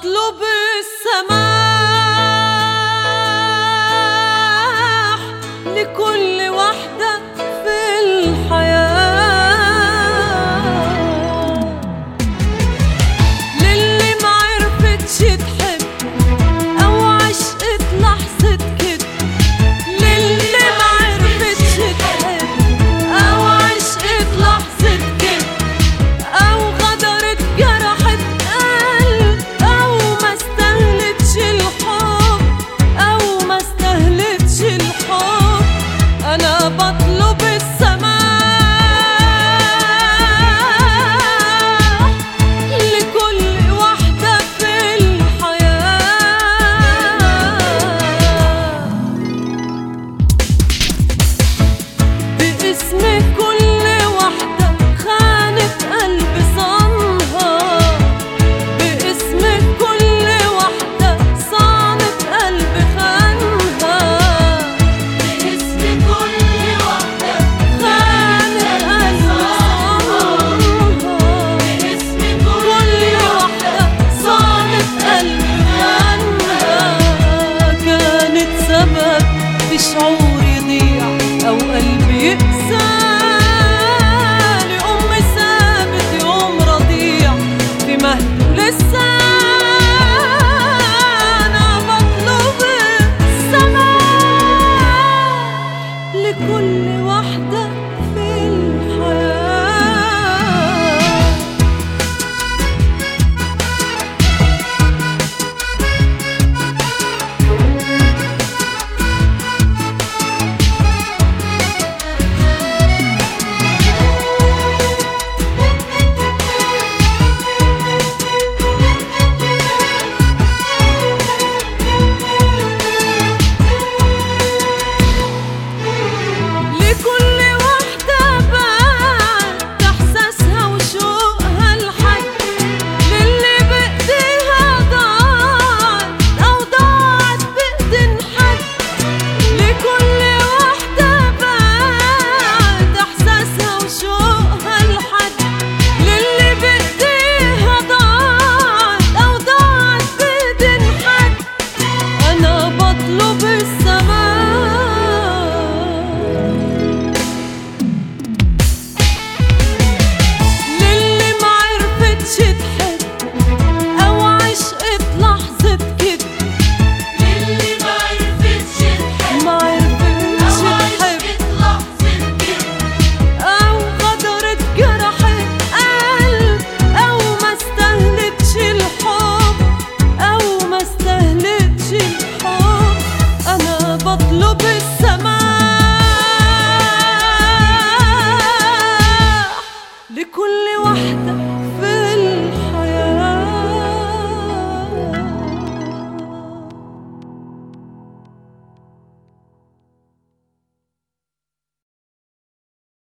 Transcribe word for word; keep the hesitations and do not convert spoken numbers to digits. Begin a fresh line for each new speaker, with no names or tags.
بطلب السماح لكل واحدة في الحياة، للي معرفتش تحب أو عشقت لحظة كده، للي معرفتش تحب أو عشقت لحظة كده، أو غدرت جرحت قلب، أو ما استهلتش الحب، أو ما استهلتش الحب. أنا بطلب السماح لكل واحدة في الحياة، باسم كل واحدة خانت قلب صانها، باسم كل واحدة صانت قلب خانها،
باسم كل واحدة
خانت قلب صانها،
باسم
كل واحدة صانت قلب خانها. كانت سبب في شعور يضيع أو قلب يقسى، لأم سابت يوم رضيع في مهده لسه. أنا بطلب السماح لكل واحدة في الحياة. لكل واحدة باعت إحساسها وشوقها لحد، للي بإيديها ضاعت أو ضاعت بإيدين حد. لكل واحدة باعت إحساسها وشوقها لحد، للي بإيديها ضاعت أو ضاعت بإيدين حد. أنا بطلب للي معرفتش تحب أو عشقت لحظة كده،
للي معرفتش تحب
معرفتش
أو
تحب
عشقت لحظة كده،
أو غدرت جرحت قلب، أو ما استهلتش الحب، أو ما استهلتش الحب. أنا بطلب السماح لكل واحدة